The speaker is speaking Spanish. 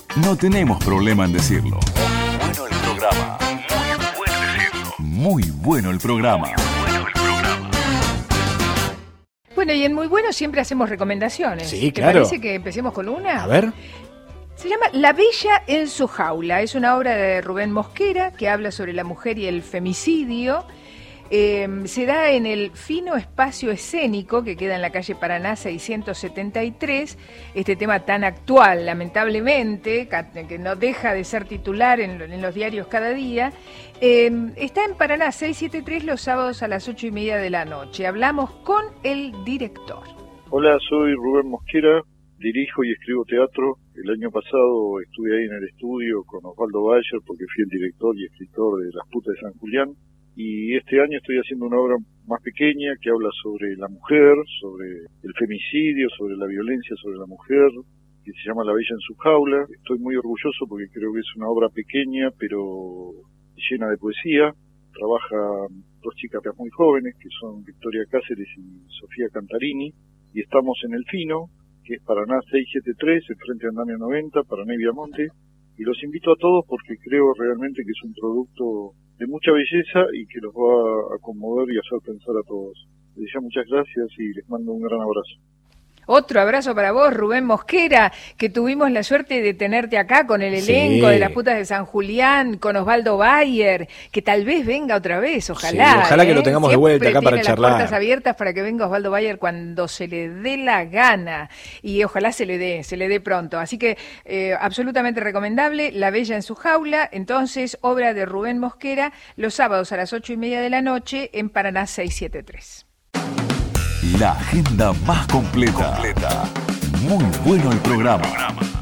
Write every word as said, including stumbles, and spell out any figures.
No tenemos problema en decirlo. Bueno el programa. Muy bueno decirlo. Muy bueno el programa. Bueno el programa. Bueno, y en Muy Bueno siempre hacemos recomendaciones. Sí, ¿Te claro. parece que empecemos con una? A ver. Se llama La Bella en su jaula. Es una obra de Rubén Mosquera que habla sobre la mujer y el femicidio. Eh, se da en el Fino Espacio Escénico, que queda en la calle Paraná seiscientos setenta y tres, este tema tan actual, lamentablemente, que no deja de ser titular en, en los diarios cada día. Eh, está en Paraná seiscientos setenta y tres los sábados a las ocho y media de la noche. Hablamos con el director. Hola, soy Rubén Mosquera, dirijo y escribo teatro. El año pasado estuve ahí en el estudio con Osvaldo Bayer porque fui el director y escritor de Las Putas de San Julián. Y este año estoy haciendo una obra más pequeña que habla sobre la mujer, sobre el femicidio, sobre la violencia sobre la mujer, que se llama La Bella en su jaula. Estoy muy orgulloso porque creo que es una obra pequeña, pero llena de poesía. Trabaja dos chicas muy jóvenes, que son Victoria Cáceres y Sofía Cantarini, y estamos en el Fino, que es Paraná seiscientos setenta y tres, enfrente a Andamio noventa, Paraná y Viamonte. Y los invito a todos porque creo realmente que es un producto de mucha belleza y que los va a acomodar y hacer pensar a todos. Les deseo muchas gracias y les mando un gran abrazo. Otro abrazo para vos, Rubén Mosquera, que tuvimos la suerte de tenerte acá con el elenco Sí. de Las Putas de San Julián, con Osvaldo Bayer, que tal vez venga otra vez, ojalá. Sí, ojalá ¿eh? que lo tengamos de Siempre vuelta acá para tiene charlar. las puertas abiertas para que venga Osvaldo Bayer cuando se le dé la gana, y ojalá se le dé, se le dé pronto. Así que eh, absolutamente recomendable, La Bella en su jaula, entonces, obra de Rubén Mosquera, los sábados a las ocho y media de la noche en Paraná seiscientos setenta y tres. La agenda más completa. completa. Muy bueno el programa.